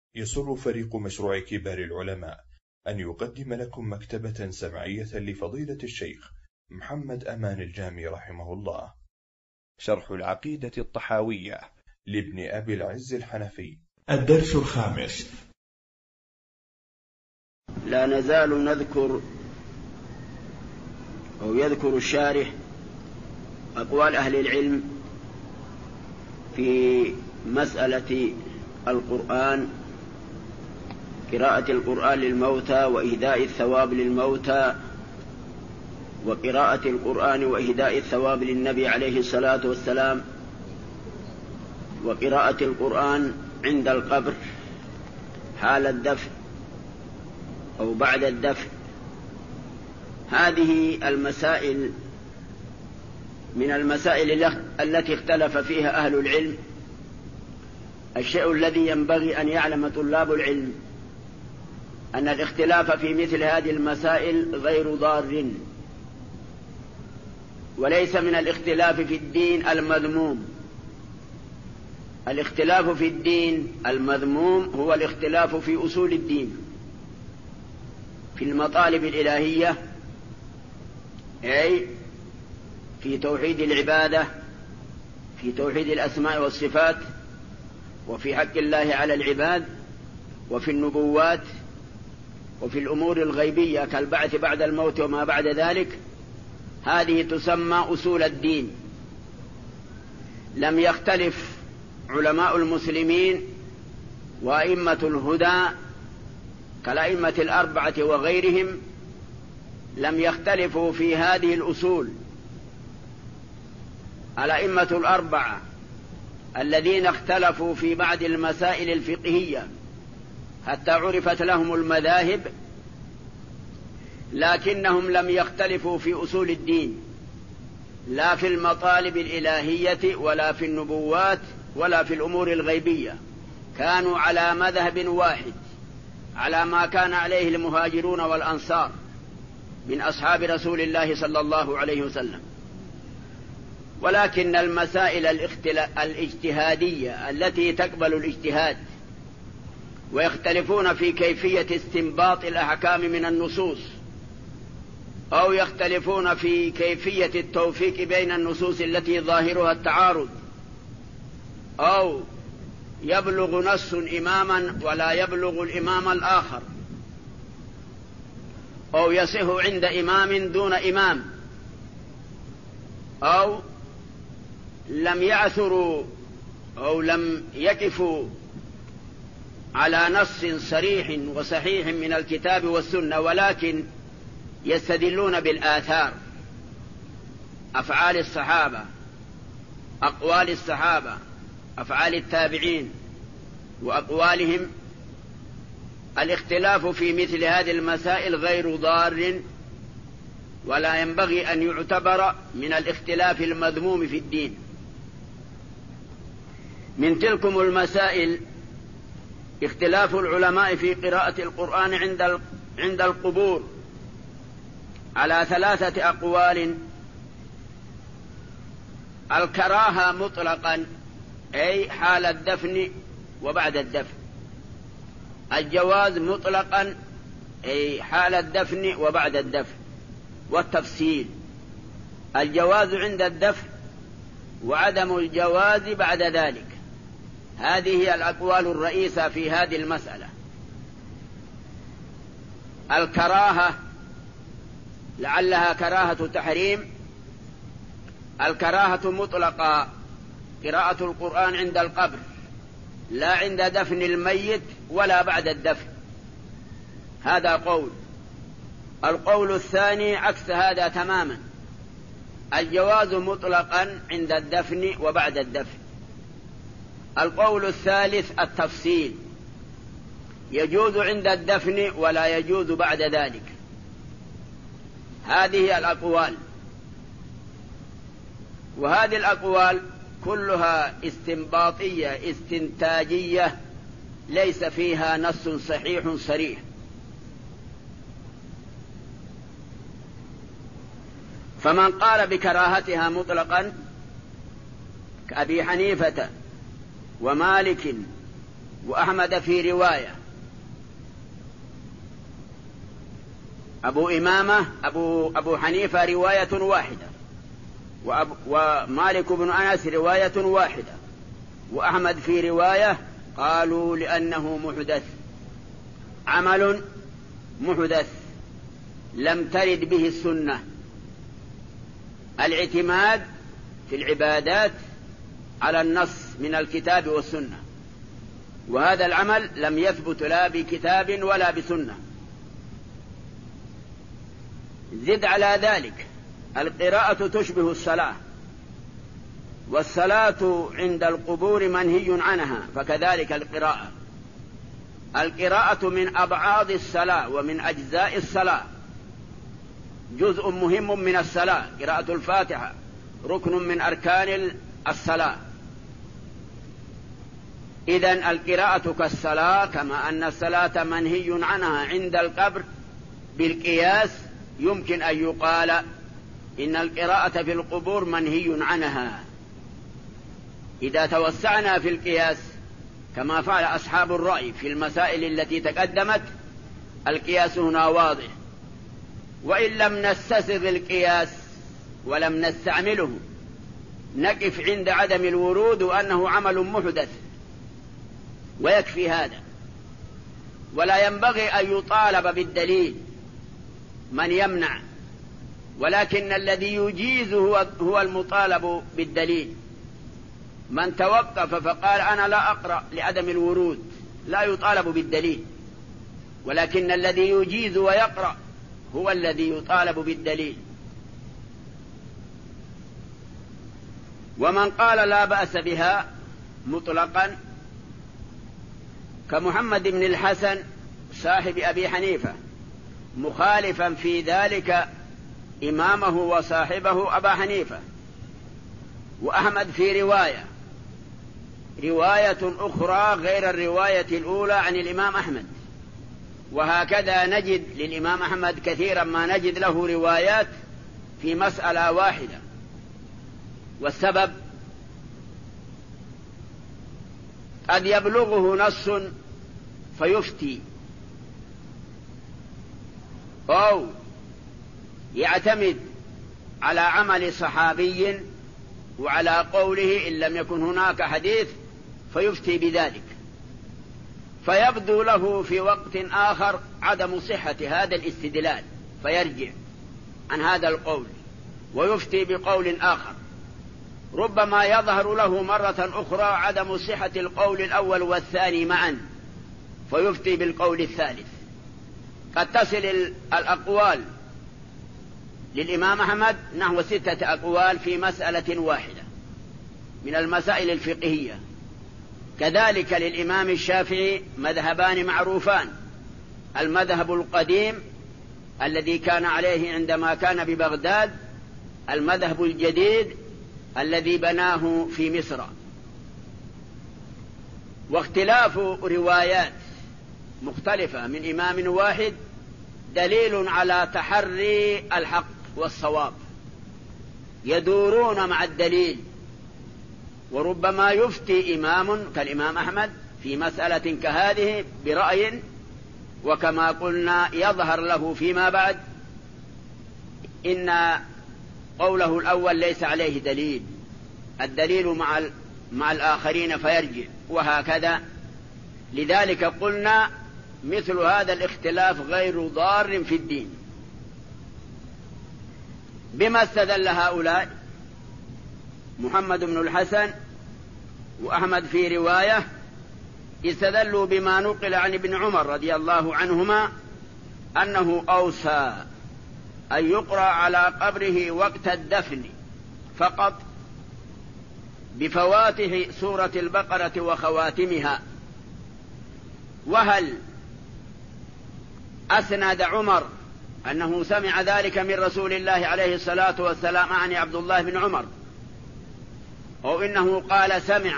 يسر فريق مشروع كبار العلماء أن يقدم لكم مكتبة سمعية لفضيلة الشيخ محمد أمان الجامي رحمه الله، شرح العقيدة الطحاوية لابن أبي العز الحنفي. الدرس الخامس. لا نزال نذكر أو يذكر الشارح أقوال أهل العلم في مسألة القرآن، قراءة القرآن للموتى وإهداء الثواب للموتى، وقراءة القرآن وإهداء الثواب للنبي عليه الصلاة والسلام، وقراءة القرآن عند القبر حال الدفن أو بعد الدفن. هذه المسائل من المسائل التي اختلف فيها أهل العلم. الشيء الذي ينبغي أن يعلم طلاب العلم أن الاختلاف في مثل هذه المسائل غير ضار، وليس من الاختلاف في الدين المذموم. الاختلاف في الدين المذموم هو الاختلاف في أصول الدين، في المطالب الإلهية، أي في توحيد العبادة، في توحيد الأسماء والصفات، وفي حق الله على العباد، وفي النبوات، وفي الأمور الغيبية كالبعث بعد الموت وما بعد ذلك. هذه تسمى أصول الدين. لم يختلف علماء المسلمين وأئمة الهدى كالأئمة الأربعة وغيرهم، لم يختلفوا في هذه الأصول. الأئمة الأربعة الذين اختلفوا في بعض المسائل الفقهية حتى عرفت لهم المذاهب، لكنهم لم يختلفوا في أصول الدين، لا في المطالب الإلهية ولا في النبوات ولا في الأمور الغيبية. كانوا على مذهب واحد، على ما كان عليه المهاجرون والأنصار من أصحاب رسول الله صلى الله عليه وسلم. ولكن المسائل الاجتهادية التي تقبل الاجتهاد ويختلفون في كيفية استنباط الأحكام من النصوص، أو يختلفون في كيفية التوفيق بين النصوص التي ظاهرها التعارض، أو يبلغ نص إماما ولا يبلغ الإمام الآخر، أو يصح عند إمام دون إمام، أو لم يعثروا أو لم يقفوا على نص صريح وصحيح من الكتاب والسنة، ولكن يستدلون بالآثار، أفعال الصحابة، أقوال الصحابة، أفعال التابعين وأقوالهم. الاختلاف في مثل هذه المسائل غير ضار، ولا ينبغي أن يعتبر من الاختلاف المذموم في الدين. من تلكم المسائل اختلاف العلماء في قراءة القرآن عند القبور على 3 أقوال. الكراهة مطلقا، أي حال الدفن وبعد الدفن. الجواز مطلقا، أي حال الدفن وبعد الدفن. والتفصيل: الجواز عند الدفن وعدم الجواز بعد ذلك. هذه هي الأقوال الرئيسة في هذه المسألة. الكراهة لعلها كراهة تحريم. الكراهة مطلقة قراءة القرآن عند القبر، لا عند دفن الميت ولا بعد الدفن. هذا قول. القول الثاني عكس هذا تماما، الجواز مطلقا عند الدفن وبعد الدفن. القول الثالث التفصيل، يجوز عند الدفن ولا يجوز بعد ذلك. هذه الأقوال، وهذه الأقوال كلها استنباطية استنتاجية، ليس فيها نص صحيح صريح. فمن قال بكراهتها مطلقا كأبي حنيفة ومالك وأحمد في رواية. أبو إمامة أبو حنيفة رواية واحدة، ومالك بن أنس رواية واحدة، وأحمد في رواية. قالوا لأنه محدث، عمل محدث لم ترد به السنة. الاعتماد في العبادات على النص من الكتاب والسنة، وهذا العمل لم يثبت لا بكتاب ولا بسنة. زد على ذلك القراءة تشبه الصلاة، والصلاة عند القبور منهي عنها، فكذلك القراءة من أبعاد الصلاة ومن أجزاء الصلاة، جزء مهم من الصلاة. قراءة الفاتحة ركن من أركان الصلاة. إذن القراءة كالصلاة، كما أن الصلاة منهي عنها عند القبر. بالقياس يمكن أن يقال إن القراءة في القبور منهي عنها. إذا توسعنا في القياس كما فعل أصحاب الرأي في المسائل التي تقدمت، القياس هنا واضح. وإن لم نستسغ القياس ولم نستعمله، نقف عند عدم الورود وأنه عمل محدث، ويكفي هذا. ولا ينبغي أن يطالب بالدليل من يمنع، ولكن الذي يجيز هو المطالب بالدليل. من توقف فقال أنا لا أقرأ لعدم الورود لا يطالب بالدليل، ولكن الذي يجيز ويقرأ هو الذي يطالب بالدليل. ومن قال لا بأس بها مطلقا كمحمد بن الحسن صاحب أبي حنيفة، مخالفا في ذلك إمامه وصاحبه أبا حنيفة. وأحمد في رواية أخرى غير الرواية الأولى عن الإمام أحمد، وهكذا نجد للإمام أحمد كثيرا ما نجد له روايات في مسألة واحدة. والسبب قد يبلغه نص فيفتي، أو يعتمد على عمل صحابي وعلى قوله إن لم يكن هناك حديث فيفتي بذلك، فيبدو له في وقت آخر عدم صحة هذا الاستدلال، فيرجع عن هذا القول ويفتي بقول آخر. ربما يظهر له مرة أخرى عدم صحة القول الأول والثاني معا، فيفتي بالقول الثالث. قد تصل الأقوال للإمام أحمد نحو 6 أقوال في مسألة واحدة من المسائل الفقهية. كذلك للإمام الشافعي مذهبان معروفان: المذهب القديم الذي كان عليه عندما كان ببغداد، المذهب الجديد الذي بناه في مصر. واختلاف روايات مختلفة من إمام واحد دليل على تحري الحق والصواب، يدورون مع الدليل. وربما يفتي إمام كالإمام أحمد في مسألة كهذه برأي، وكما قلنا يظهر له فيما بعد إن قوله الأول ليس عليه دليل، الدليل مع الآخرين فيرجع، وهكذا. لذلك قلنا مثل هذا الاختلاف غير ضار في الدين. بما استدل هؤلاء محمد بن الحسن وأحمد في رواية؟ استدلوا بما نقل عن ابن عمر رضي الله عنهما أنه أوصى أن يقرأ على قبره وقت الدفن فقط بفواتح سورة البقرة وخواتمها. وهل أسند عمر أنه سمع ذلك من رسول الله عليه الصلاة والسلام عن عبد الله بن عمر، أو إنه قال سمع،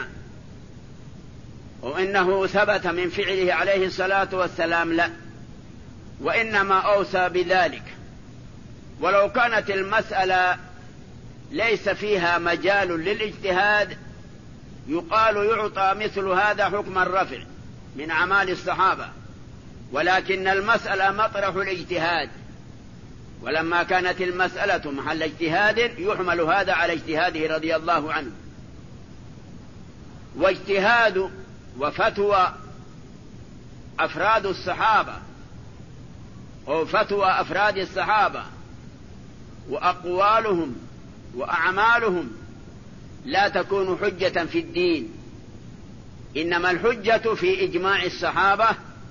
أو إنه ثبت من فعله عليه الصلاة والسلام؟ لا، وإنما أوصى بذلك. ولو كانت المسألة ليس فيها مجال للاجتهاد يقال يعطى مثل هذا حكم الرفع، من أعمال الصحابة، ولكن المسألة مطرح الاجتهاد، ولما كانت المسألة محل اجتهاد يحمل هذا على اجتهاده رضي الله عنه. واجتهاد وفتوى أفراد الصحابة أو فتوى أفراد الصحابة وأقوالهم وأعمالهم لا تكون حجة في الدين، إنما الحجة في إجماع الصحابة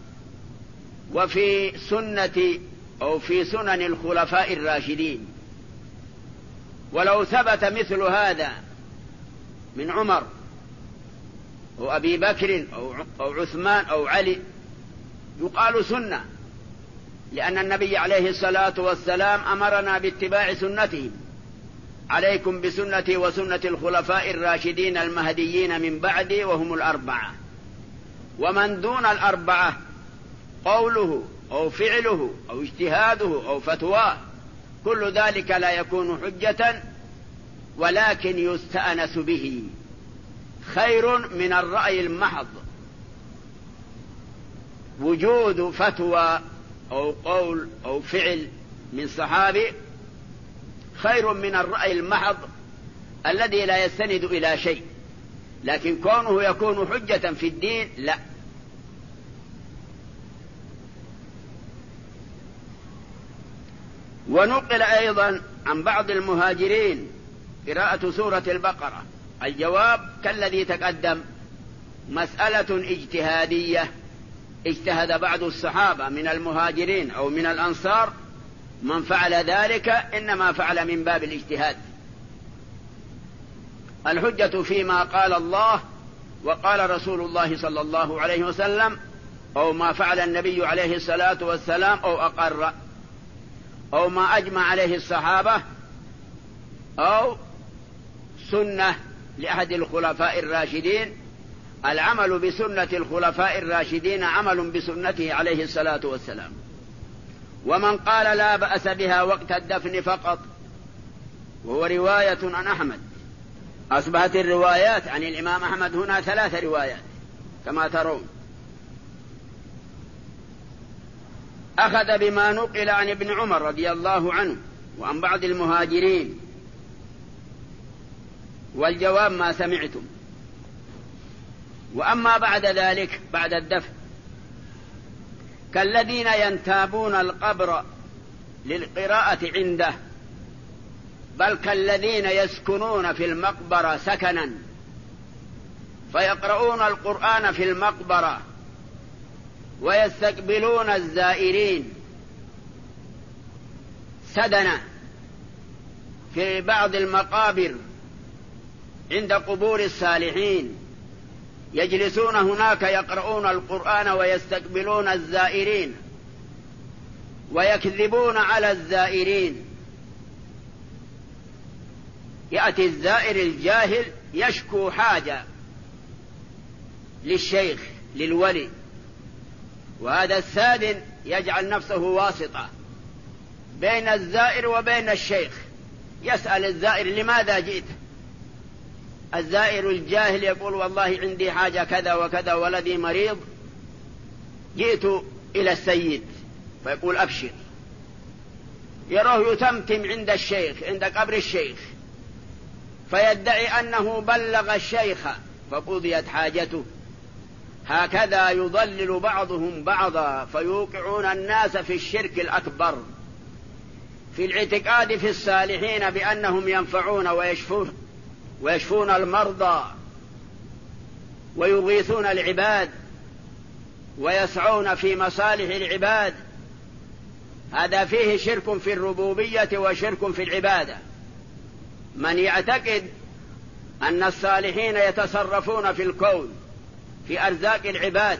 وفي سنة أو في سنن الخلفاء الراشدين. ولو ثبت مثل هذا من عمر أو أبي بكر أو عثمان أو علي يقال سنة، لأن النبي عليه الصلاة والسلام أمرنا باتباع سنته: عليكم بسنتي وسنة الخلفاء الراشدين المهديين من بعدي وهم الأربعة. ومن دون الأربعة قوله أو فعله أو اجتهاده أو فتواه كل ذلك لا يكون حجة، ولكن يستأنس به، خير من الرأي المحض. وجود فتوى أو قول أو فعل من صحابي خير من الرأي المحض الذي لا يستند إلى شيء، لكن كونه يكون حجة في الدين لا. ونقل أيضا عن بعض المهاجرين قراءة سورة البقرة. الجواب كالذي تقدم، مسألة اجتهادية اجتهد بعض الصحابة من المهاجرين أو من الأنصار، من فعل ذلك إنما فعل من باب الاجتهاد. الحجة فيما قال الله وقال رسول الله صلى الله عليه وسلم، أو ما فعل النبي عليه الصلاة والسلام أو أقر، أو ما أجمع عليه الصحابة، أو سنة لأحد الخلفاء الراشدين. العمل بسنة الخلفاء الراشدين عمل بسنته عليه الصلاة والسلام. ومن قال لا بأس بها وقت الدفن فقط، وهو رواية عن أحمد. أصبحت الروايات عن الإمام أحمد هنا 3 روايات كما ترون. أخذ بما نقل عن ابن عمر رضي الله عنه وعن بعض المهاجرين، والجواب ما سمعتم. وأما بعد ذلك بعد الدفن كالذين ينتابون القبر للقراءة عنده، بل كالذين يسكنون في المقبرة سكنا فيقرؤون القرآن في المقبرة ويستقبلون الزائرين سدنا في بعض المقابر عند قبور الصالحين، يجلسون هناك يقرؤون القرآن ويستقبلون الزائرين ويكذبون على الزائرين. يأتي الزائر الجاهل يشكو حاجة للشيخ للولي، وهذا السادن يجعل نفسه واسطة بين الزائر وبين الشيخ، يسأل الزائر لماذا جئت؟ الزائر الجاهل يقول والله عندي حاجة كذا وكذا، ولدي مريض جئت إلى السيد، فيقول أبشر. يراه يتمتم عند الشيخ عند قبر الشيخ فيدعي أنه بلغ الشيخ فقضيت حاجته. هكذا يضلل بعضهم بعضا فيوقعون الناس في الشرك الأكبر، في الاعتقاد في الصالحين بأنهم ينفعون ويشفون المرضى ويغيثون العباد ويسعون في مصالح العباد. هذا فيه شرك في الربوبية وشرك في العبادة. من يعتقد أن الصالحين يتصرفون في الكون في أرزاق العباد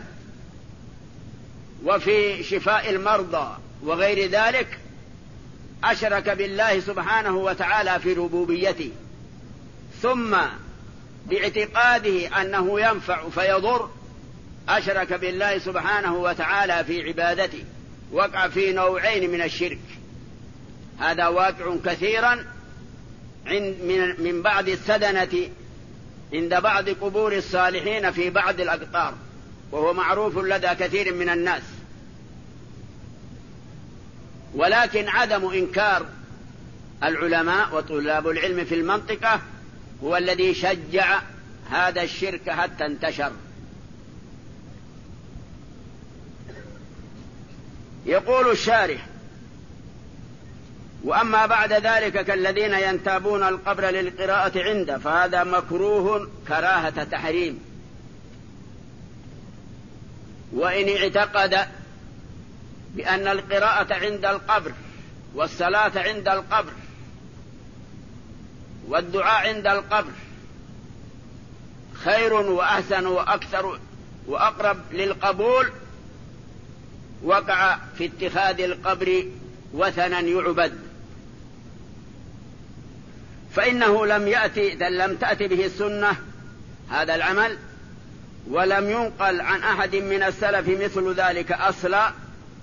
وفي شفاء المرضى وغير ذلك أشرك بالله سبحانه وتعالى في ربوبيته، ثم باعتقاده أنه ينفع فيضر أشرك بالله سبحانه وتعالى في عبادته، وقع في نوعين من الشرك. هذا واقع كثيرا من بعض السدنة عند بعض قبور الصالحين في بعض الأقطار، وهو معروف لدى كثير من الناس، ولكن عدم إنكار العلماء وطلاب العلم في المنطقة هو الذي شجع هذا الشرك حتى انتشر. يقول الشارح: وأما بعد ذلك كالذين ينتابون القبر للقراءة عنده فهذا مكروه كراهة تحريم، وإن اعتقد بأن القراءة عند القبر والصلاة عند القبر والدعاء عند القبر خير وأحسن وأكثر وأقرب للقبول، وقع في اتخاذ القبر وثنا يعبد، فإنه لم تأتي به السنة هذا العمل، ولم ينقل عن أحد من السلف مثل ذلك أصلا،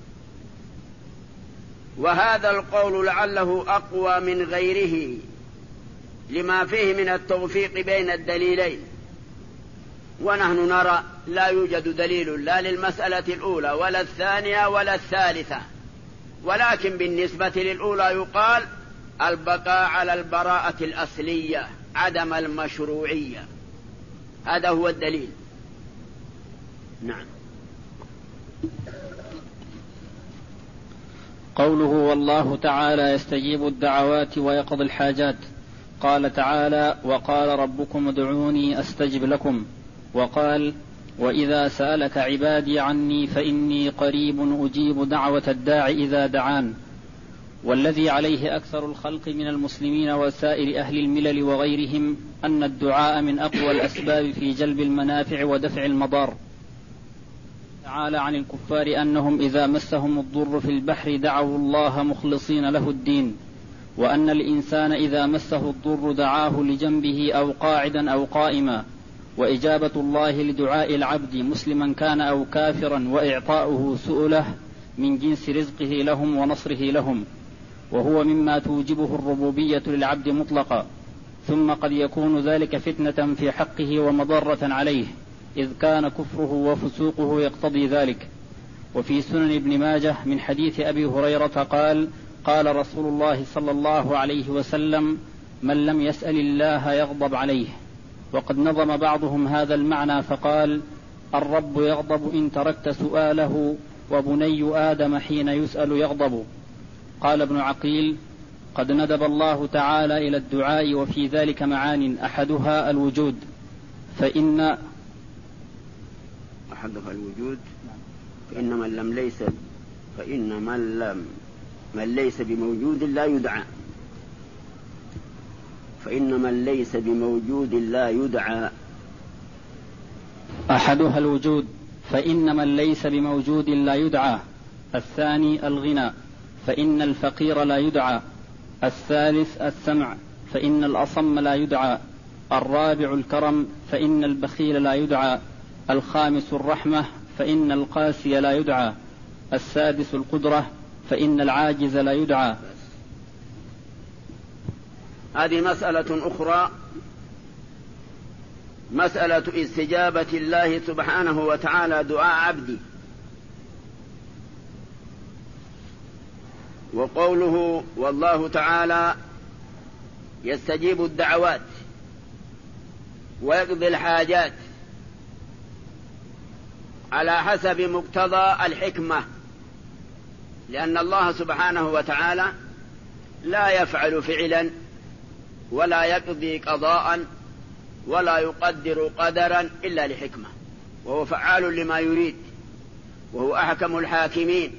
وهذا القول لعله أقوى من غيره لما فيه من التوفيق بين الدليلين. ونحن نرى لا يوجد دليل لا للمسألة الأولى ولا الثانية ولا الثالثة، ولكن بالنسبة للأولى يقال البقاء على البراءة الأصلية عدم المشروعية، هذا هو الدليل. نعم. قوله: والله تعالى يستجيب الدعوات ويقضي الحاجات. قال تعالى: وقال ربكم ادعوني أستجب لكم. وقال: وإذا سألك عبادي عني فإني قريب أجيب دعوة الداع إذا دعان. والذي عليه أكثر الخلق من المسلمين وسائر أهل الملل وغيرهم أن الدعاء من أقوى الأسباب في جلب المنافع ودفع المضار. تعالى عن الكفار أنهم إذا مسهم الضر في البحر دعوا الله مخلصين له الدين، وأن الإنسان إذا مسه الضر دعاه لجنبه أو قاعدا أو قائما، وإجابة الله لدعاء العبد مسلما كان أو كافرا وإعطاؤه سؤله من جنس رزقه لهم ونصره لهم، وهو مما توجبه الربوبية للعبد مطلقا. ثم قد يكون ذلك فتنة في حقه ومضرة عليه، إذ كان كفره وفسوقه يقتضي ذلك. وفي سنن ابن ماجه من حديث أبي هريرة قال: قال رسول الله صلى الله عليه وسلم: من لم يسأل الله يغضب عليه. وقد نظم بعضهم هذا المعنى فقال: الرب يغضب إن تركت سؤاله، وبني آدم حين يسأل يغضب. قال ابن عقيل: قد ندب الله تعالى إلى الدعاء وفي ذلك معان، أحدها الوجود، فإن أحدها الوجود فإن من ليس بموجود لا يدعى، فإن من ليس بموجود لا يدعى. أحدها الوجود فإن من ليس بموجود لا يدعى. الثاني الغنى فإن الفقير لا يدعى. الثالث السمع فإن الأصم لا يدعى. الرابع الكرم فإن البخيل لا يدعى. الخامس الرحمة فإن القاسي لا يدعى. السادس القدرة فإن العاجز لا يدعى. هذه مسألة أخرى، مسألة استجابة الله سبحانه وتعالى دعاء عبدي. وقوله: والله تعالى يستجيب الدعوات ويقضي الحاجات، على حسب مقتضى الحكمة، لأن الله سبحانه وتعالى لا يفعل فعلا ولا يقضي قضاء ولا يقدر قدرا إلا لحكمة، وهو فعال لما يريد، وهو أحكم الحاكمين.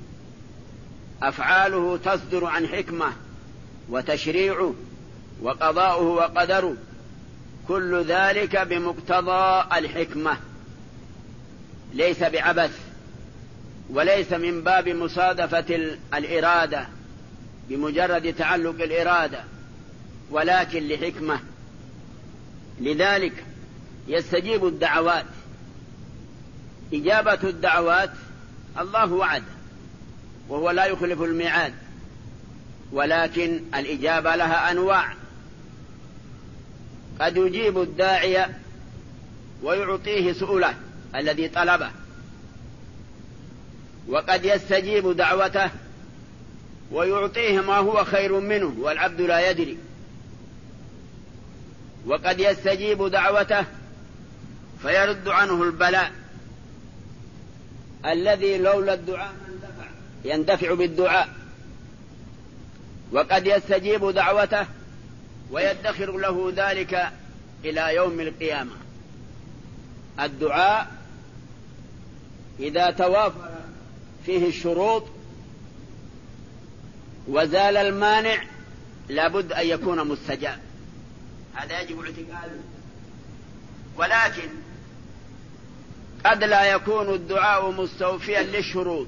أفعاله تصدر عن حكمة وتشريعه وقضاؤه وقدره، كل ذلك بمقتضى الحكمة، ليس بعبث، وليس من باب مصادفة الإرادة بمجرد تعلق الإرادة، ولكن لحكمة. لذلك يستجيب الدعوات. إجابة الدعوات الله وعد، وهو لا يخلف الميعاد، ولكن الإجابة لها أنواع. قد يجيب الداعي ويعطيه سؤله الذي طلبه، وقد يستجيب دعوته ويعطيه ما هو خير منه والعبد لا يدري، وقد يستجيب دعوته فيرد عنه البلاء الذي لولا الدعاء يندفع بالدعاء، وقد يستجيب دعوته ويدخر له ذلك إلى يوم القيامة. الدعاء إذا توافر فيه الشروط وزال المانع لابد أن يكون مستجاب، هذا يجب اعتقاده. ولكن قد لا يكون الدعاء مستوفيا للشروط،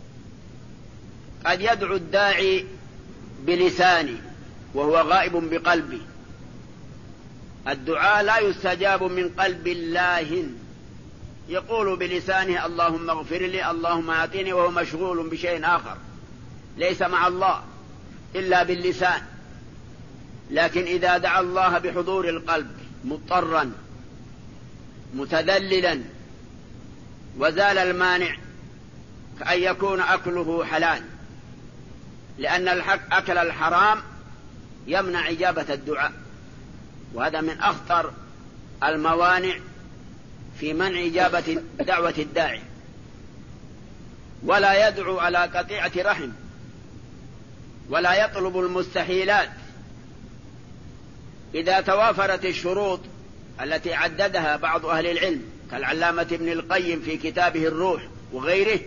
قد يدعو الداعي بلسانه وهو غائب بقلبه. الدعاء لا يستجاب من قلب الله، يقول بلسانه اللهم اغفر لي اللهم اعطني وهو مشغول بشيء آخر ليس مع الله إلا باللسان. لكن إذا دعا الله بحضور القلب مضطرا متذللا وزال المانع كأن يكون أكله حلال، لأن أكل الحرام يمنع إجابة الدعاء، وهذا من أخطر الموانع في منع إجابة دعوة الداعي. ولا يدعو على قطيعة رحم، ولا يطلب المستحيلات. إذا توافرت الشروط التي عددها بعض أهل العلم كالعلامة ابن القيم في كتابه الروح وغيره،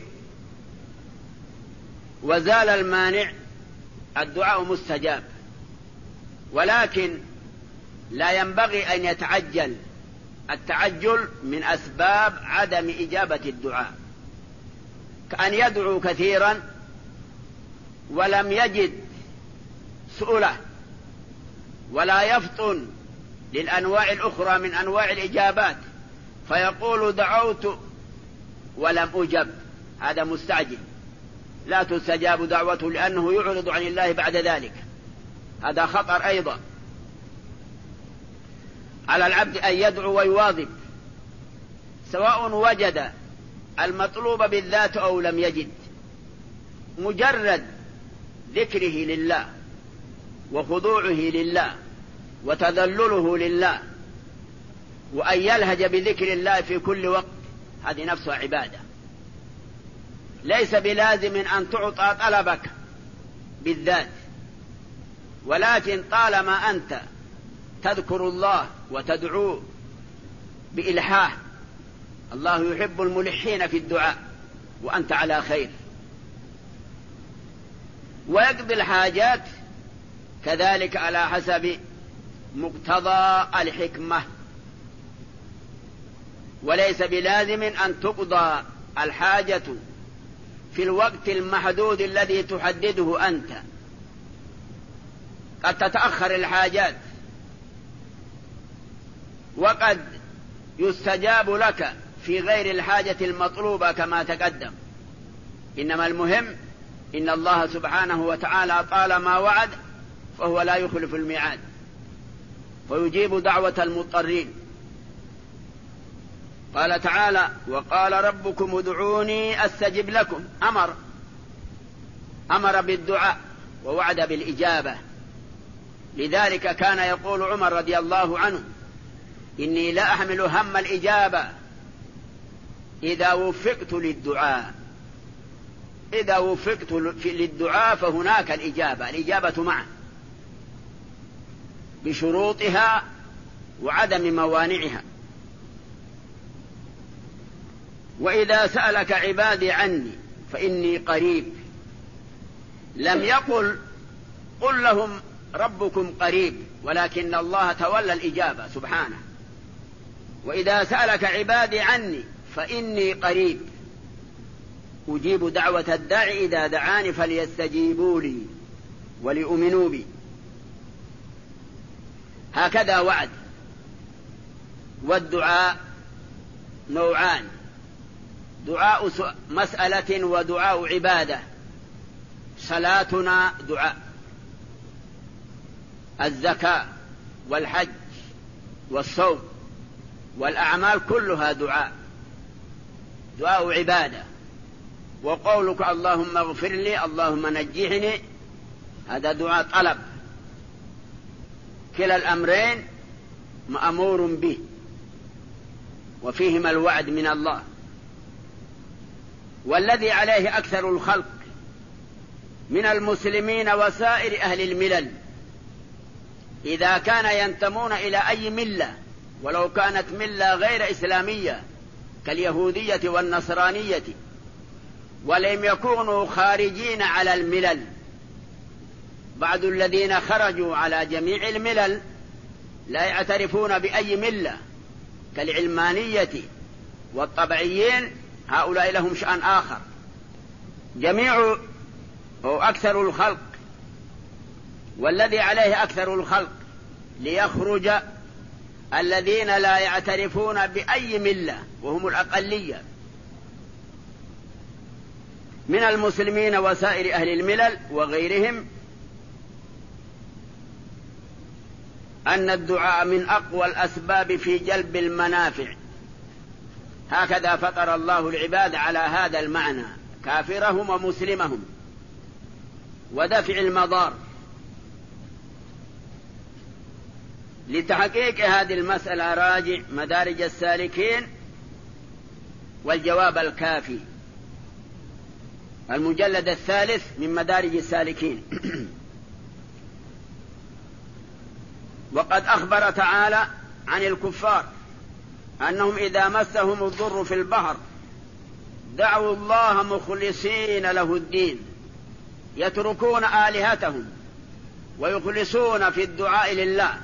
وزال المانع الدعاء مستجاب. ولكن لا ينبغي أن يتعجل، التعجل من أسباب عدم إجابة الدعاء، كأن يدعو كثيرا ولم يجد سؤله ولا يفطن للأنواع الأخرى من أنواع الإجابات، فيقول دعوت ولم أجب، هذا مستعجل، لا تستجاب دعوته لأنه يعرض عن الله بعد ذلك، هذا خطر أيضا. على العبد أن يدعو ويواظب، سواء وجد المطلوب بالذات أو لم يجد، مجرد ذكره لله وخضوعه لله وتذلله لله وأن يلهج بذكر الله في كل وقت، هذه نفسها عبادة. ليس بلازم أن تعطى طلبك بالذات، ولكن طالما أنت تذكر الله وتدعوه بإلحاح، الله يحب الملحين في الدعاء وأنت على خير. ويقضي الحاجات كذلك على حسب مقتضى الحكمة، وليس بلازم أن تقضى الحاجة في الوقت المحدود الذي تحدده أنت، قد تتأخر الحاجات وقد يستجاب لك في غير الحاجة المطلوبة كما تقدم. إنما المهم إن الله سبحانه وتعالى طالما وعد فهو لا يخلف الميعاد، ويجيب دعوة المضطرين. قال تعالى وقال ربكم ادعوني أستجب لكم، أمر بالدعاء ووعد بالإجابة. لذلك كان يقول عمر رضي الله عنه إني لا أحمل هم الإجابة إذا وفقت للدعاء، إذا وفقت للدعاء فهناك الإجابة معه بشروطها وعدم موانعها. وإذا سألك عبادي عني فإني قريب، لم يقل قل لهم ربكم قريب، ولكن الله تولى الإجابة سبحانه. وإذا سألك عبادي عني فإني قريب أجيب دعوة الداعي إذا دعاني فليستجيبوا لي وليؤمنوا بي. هكذا وعد. والدعاء نوعان، دعاء مسألة ودعاء عبادة. صلاتنا دعاء، الزكاة والحج والصوم والأعمال كلها دعاء. دعاء عبادة، وقولك اللهم اغفر لي اللهم نجحني هذا دعاء طلب. كلا الأمرين مأمور به وفيهما الوعد من الله. والذي عليه أكثر الخلق من المسلمين وسائر أهل الملل إذا كان ينتمون إلى أي ملة ولو كانت ملة غير إسلامية كاليهودية والنصرانية ولم يكونوا خارجين على الملل، بعض الذين خرجوا على جميع الملل لا يعترفون بأي ملة كالعلمانية والطبعيين، هؤلاء لهم شأن آخر. جميع أو أكثر الخلق والذي عليه أكثر الخلق ليخرج الذين لا يعترفون بأي ملة وهم الأقلية من المسلمين وسائر أهل الملل وغيرهم، أن الدعاء من أقوى الأسباب في جلب المنافع. هكذا فطر الله العباد على هذا المعنى، كافرهم ومسلمهم، ودفع المضار. لتحقيق هذه المسألة راجع مدارج السالكين والجواب الكافي، المجلد 3 من مدارج السالكين. وقد أخبر تعالى عن الكفار أنهم إذا مسهم الضر في البحر دعوا الله مخلصين له الدين، يتركون آلهتهم ويخلصون في الدعاء لله،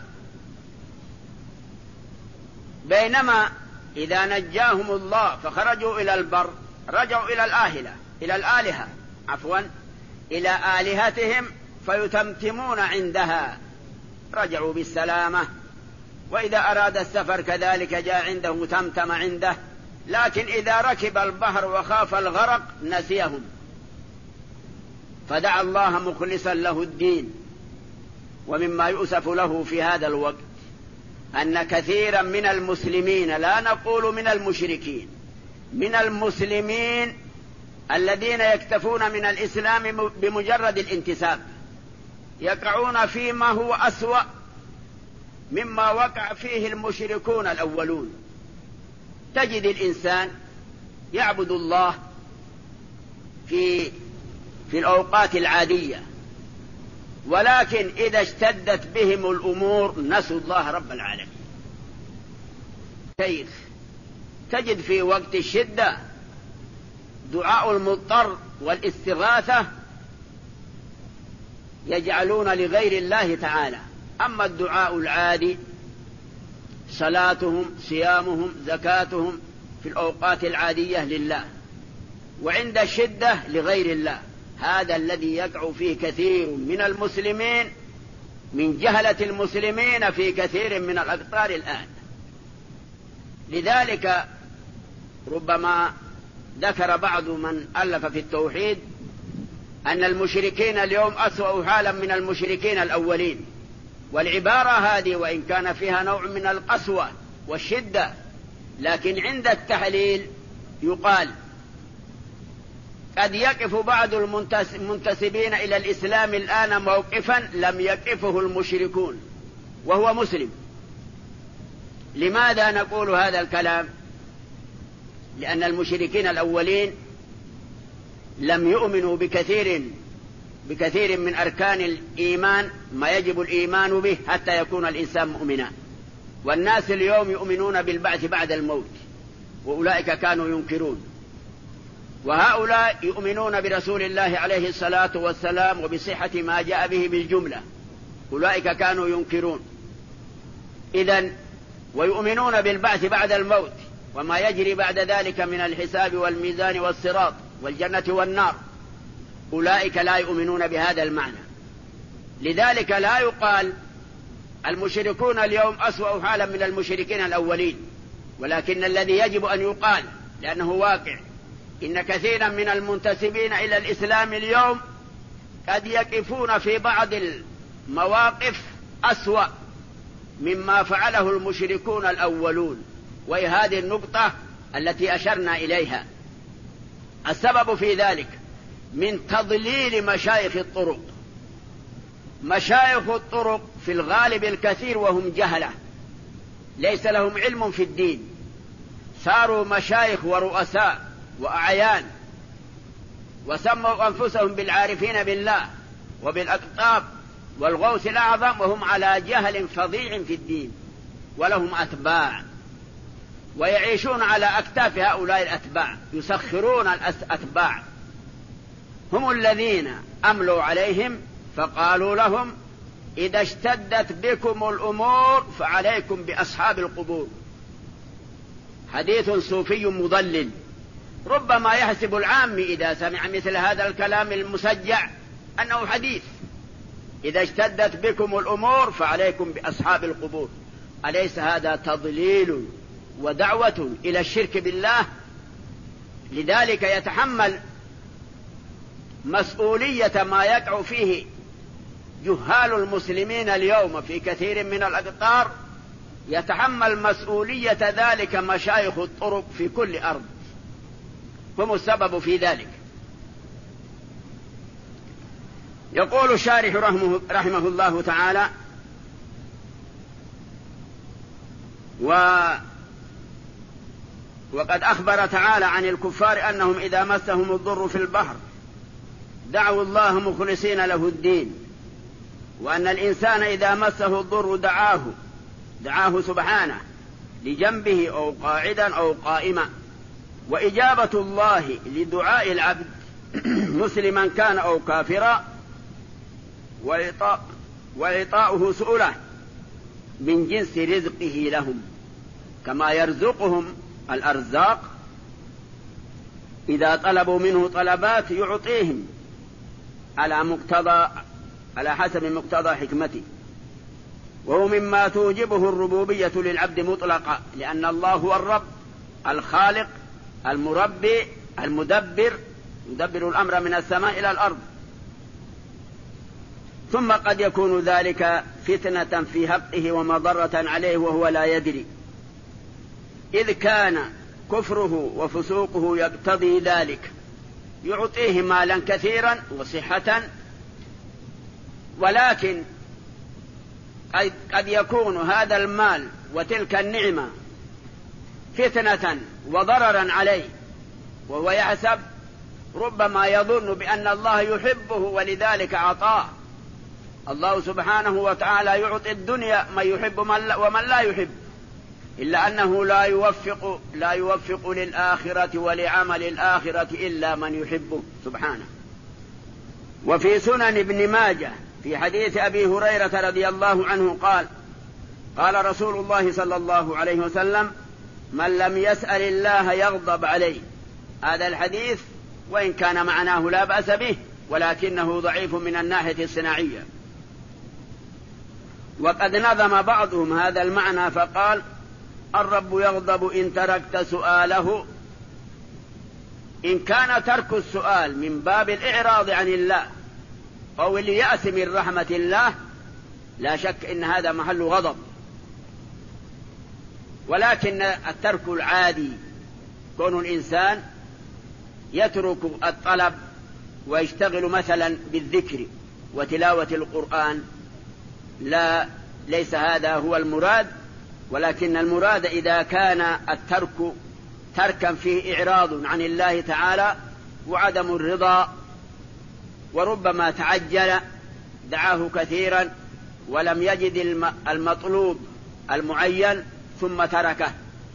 بينما إذا نجاهم الله فخرجوا إلى البر رجعوا إلى الآلهة إلى آلهتهم فيتمتمون عندها، رجعوا بالسلامة. وإذا أراد السفر كذلك جاء عنده تمتم عنده، لكن إذا ركب البحر وخاف الغرق نسيهم، فدعا الله مخلصا له الدين. ومما يؤسف له في هذا الوقت أن كثيرا من المسلمين، لا نقول من المشركين، من المسلمين الذين يكتفون من الإسلام بمجرد الانتساب، يقعون فيما هو أسوأ مما وقع فيه المشركون الأولون. تجد الإنسان يعبد الله في الأوقات العادية، ولكن إذا اشتدت بهم الأمور نسوا الله رب العالمين. شيخ تجد في وقت الشدة دعاء المضطر والاستغاثة يجعلون لغير الله تعالى، أما الدعاء العادي صلاتهم صيامهم زكاتهم في الأوقات العادية لله، وعند الشدة لغير الله. هذا الذي يقع فيه كثير من المسلمين من جهلة المسلمين في كثير من الأقطار الآن. لذلك ربما ذكر بعض من ألف في التوحيد أن المشركين اليوم أسوأ حالا من المشركين الأولين، والعبارة هذه وإن كان فيها نوع من القسوة والشدة، لكن عند التحليل يقال قد يقف بعض المنتسبين إلى الإسلام الآن موقفا لم يقفه المشركون وهو مسلم. لماذا نقول هذا الكلام؟ لأن المشركين الأولين لم يؤمنوا بكثير من أركان الإيمان ما يجب الإيمان به حتى يكون الإنسان مؤمنا. والناس اليوم يؤمنون بالبعث بعد الموت، وأولئك كانوا ينكرون. وهؤلاء يؤمنون برسول الله عليه الصلاة والسلام وبصحة ما جاء به بالجملة، أولئك كانوا ينكرون. إذن ويؤمنون بالبعث بعد الموت وما يجري بعد ذلك من الحساب والميزان والصراط والجنة والنار، أولئك لا يؤمنون بهذا المعنى. لذلك لا يقال المشركون اليوم أسوأ حالا من المشركين الأولين، ولكن الذي يجب أن يقال لأنه واقع إن كثيرا من المنتسبين إلى الإسلام اليوم قد يقفون في بعض المواقف أسوأ مما فعله المشركون الأولون، وهي هذه النقطة التي أشرنا إليها، السبب في ذلك من تضليل مشايخ الطرق. مشايخ الطرق في الغالب الكثير وهم جهلة ليس لهم علم في الدين، صاروا مشايخ ورؤساء وأعيان وسموا أنفسهم بالعارفين بالله وبالأقطاب والغوث الأعظم وهم على جهل فظيع في الدين، ولهم أتباع ويعيشون على أكتاف هؤلاء الأتباع، يسخرون الأتباع. هم الذين أملوا عليهم فقالوا لهم إذا اشتدت بكم الأمور فعليكم بأصحاب القبور. حديث صوفي مضلل، ربما يحسب العام إذا سمع مثل هذا الكلام المسجع أنه حديث، إذا اشتدت بكم الأمور فعليكم بأصحاب القبور. أليس هذا تضليل ودعوة إلى الشرك بالله؟ لذلك يتحمل مسؤولية ما يقع فيه جهال المسلمين اليوم في كثير من الأقطار، يتحمل مسؤولية ذلك مشايخ الطرق في كل أرض، هم السبب في ذلك. يقول الشارح رحمه الله تعالى: وقد أخبر تعالى عن الكفار أنهم إذا مسهم الضر في البحر دعوا الله مخلصين له الدين، وأن الإنسان إذا مسه الضر دعاه سبحانه لجنبه أو قاعدا أو قائما. وإجابة الله لدعاء العبد مسلما كان أو كافرا وإعطاؤه سؤله من جنس رزقه لهم، كما يرزقهم الأرزاق إذا طلبوا منه طلبات يعطيهم على حسب مقتضى حكمته. وهو مما توجبه الربوبية للعبد مطلقا، لأن الله هو الرب الخالق المربي المدبر، يدبر الأمر من السماء إلى الأرض. ثم قد يكون ذلك فتنة في حقه ومضرة عليه وهو لا يدري، إذ كان كفره وفسوقه يقتضي ذلك، يعطيه مالا كثيرا وصحة، ولكن قد يكون هذا المال وتلك النعمة فتنة وضررا عليه، وهو يحسب ربما يظن بأن الله يحبه ولذلك أعطاه. الله سبحانه وتعالى يعطي الدنيا من يحب ومن لا يحب، إلا أنه لا يوفق للآخرة ولعمل الآخرة إلا من يحبه سبحانه. وفي سنن ابن ماجه في حديث أبي هريرة رضي الله عنه قال رسول الله صلى الله عليه وسلم: من لم يسأل الله يغضب عليه. هذا الحديث وإن كان معناه لا بأس به، ولكنه ضعيف من الناحية الصناعية. وقد نظم بعضهم هذا المعنى فقال: الرب يغضب إن تركت سؤاله. إن كان ترك السؤال من باب الإعراض عن الله أو اليأس من رحمة الله لا شك إن هذا محل غضب، ولكن الترك العادي كون الإنسان يترك الطلب ويشتغل مثلا بالذكر وتلاوة القرآن ليس هذا هو المراد، ولكن المراد إذا كان الترك تركا فيه إعراض عن الله تعالى وعدم الرضا، وربما تعجل دعاه كثيرا ولم يجد المطلوب المعين ثم تركه،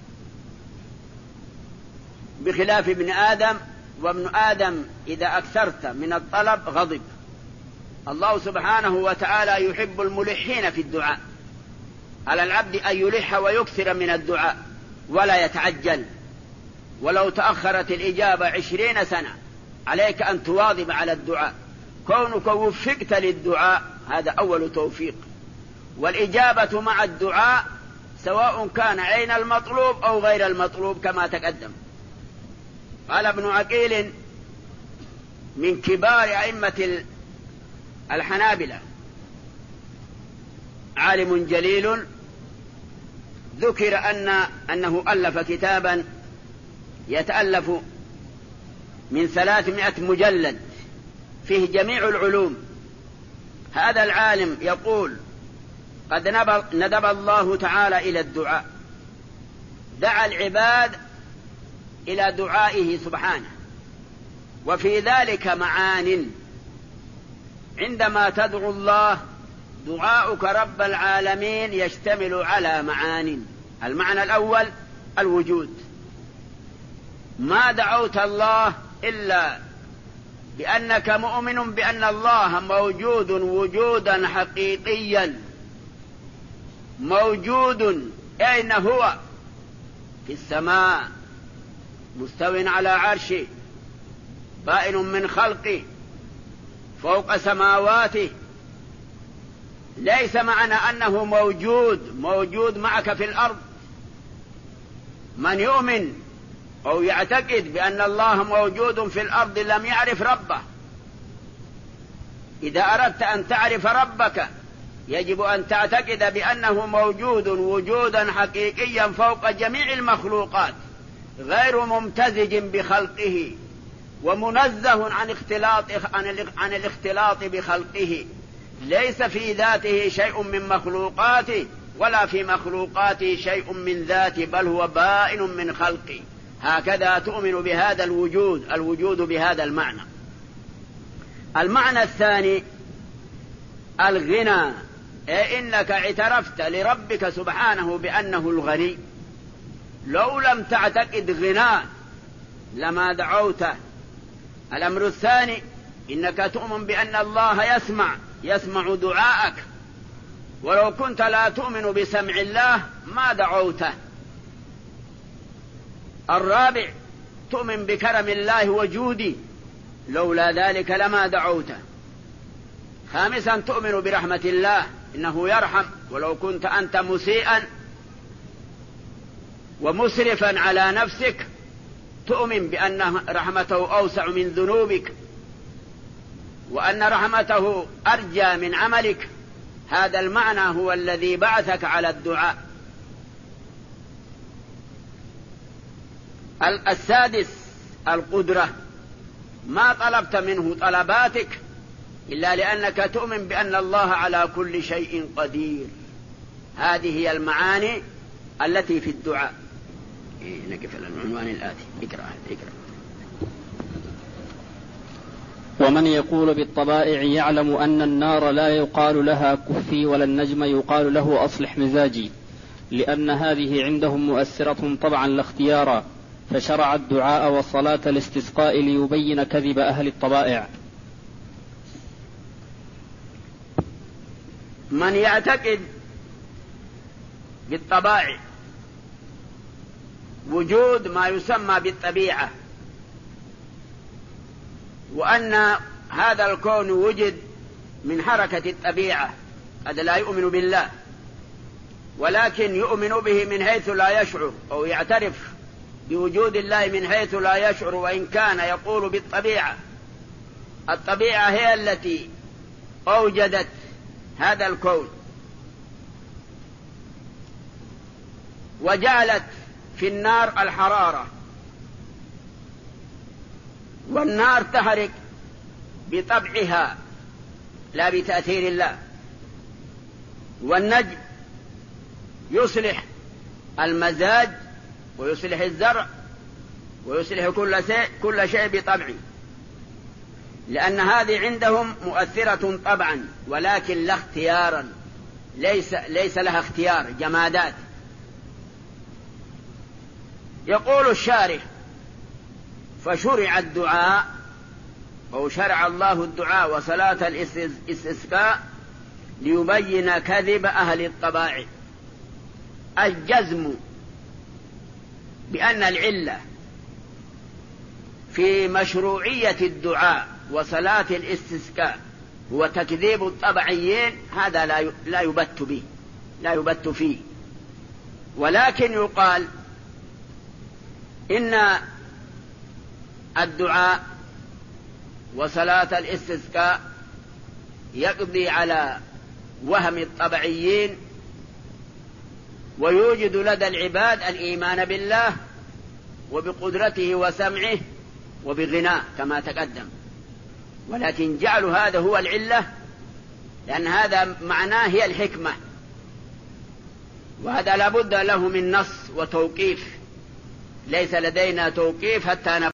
بخلاف ابن آدم. وابن آدم إذا أكثرت من الطلب غضب. الله سبحانه وتعالى يحب الملحين في الدعاء، على العبد أن يلح ويكثر من الدعاء ولا يتعجل، ولو تأخرت الإجابة 20 سنة عليك أن تواظب على الدعاء. كونك وفقت للدعاء هذا أول توفيق، والإجابة مع الدعاء سواء كان عين المطلوب أو غير المطلوب كما تقدم. قال ابن عقيل من كبار أئمة الحنابلة عالم جليل، ذكر أنه ألف كتابا يتألف من 300 مجلد فيه جميع العلوم. هذا العالم يقول قد ندب الله تعالى إلى الدعاء، دعا العباد إلى دعائه سبحانه، وفي ذلك معان. عندما تدعو الله دعاؤك رب العالمين يشتمل على معان. المعنى الأول الوجود، ما دعوت الله إلا بأنك مؤمن بأن الله موجود وجودا حقيقيا. موجود أين هو؟ في السماء، مستو على عرشه، بائن من خلقه، فوق سماواته. ليس معنى أنه موجود معك في الأرض. من يؤمن أو يعتقد بأن الله موجود في الأرض لم يعرف ربه. إذا أردت أن تعرف ربك يجب أن تعتقد بأنه موجود وجودا حقيقيا فوق جميع المخلوقات، غير ممتزج بخلقه، ومنزه عن الاختلاط بخلقه. ليس في ذاته شيء من مخلوقاته ولا في مخلوقاته شيء من ذاته، بل هو بائن من خلقه. هكذا تؤمن بهذا الوجود بهذا المعنى. المعنى الثاني الغنى، إنك اعترفت لربك سبحانه بأنه الغني. لو لم تعتقد غناه لما دعوته. الأمر الثاني إنك تؤمن بأن الله يسمع دعاءك، ولو كنت لا تؤمن بسمع الله ما دعوته. الرابع تؤمن بكرم الله وجوده، لولا ذلك لما دعوته. خامسا تؤمن برحمة الله، إنه يرحم ولو كنت أنت مسيئا ومسرفا على نفسك، تؤمن بأن رحمته أوسع من ذنوبك، وأن رحمته أرجى من عملك. هذا المعنى هو الذي بعثك على الدعاء. السادس القدرة، ما طلبت منه طلباتك إلا لأنك تؤمن بأن الله على كل شيء قدير. هذه هي المعاني التي في الدعاء. نقف على العنوان الآتي. اقرأ. ومن يقول بالطبائع يعلم أن النار لا يقال لها كفي ولا النجم يقال له أصلح مزاجي، لأن هذه عندهم مؤثرة طبعا لا اختيارا، فشرع الدعاء والصلاة الاستسقاء ليبين كذب أهل الطبائع. من يعتقد بالطبائع وجود ما يسمى بالطبيعة، وأن هذا الكون وجد من حركة الطبيعة، هذا لا يؤمن بالله، ولكن يؤمن به من حيث لا يشعر، أو يعترف بوجود الله من حيث لا يشعر، وإن كان يقول بالطبيعة. الطبيعة هي التي أوجدت هذا الكون، وجعلت في النار الحرارة، والنار تحرق بطبعها لا بتأثير الله. والنجم يصلح المزاج ويصلح الزرع ويصلح كل شيء بطبعه، لأن هذه عندهم مؤثرة طبعا، ولكن لا اختيارا، ليس لها اختيار، جمادات. يقول الشارح: فشرع الدعاء، أو شرع الله الدعاء وصلاة الاستسقاء ليبين كذب أهل الطبائع. الجزم بأن العلة في مشروعية الدعاء وصلاة الاستسقاء هو تكذيب الطبعيين، هذا لا يبت فيه، ولكن يقال إن الدعاء وصلاة الاستسقاء يقضي على وهم الطبعيين، ويوجد لدى العباد الإيمان بالله وبقدرته وسمعه وبغنى كما تقدم، ولكن جعلوا هذا هو العلة لأن هذا معناه هي الحكمة، وهذا لابد له من نص وتوقيف، ليس لدينا توقيف حتى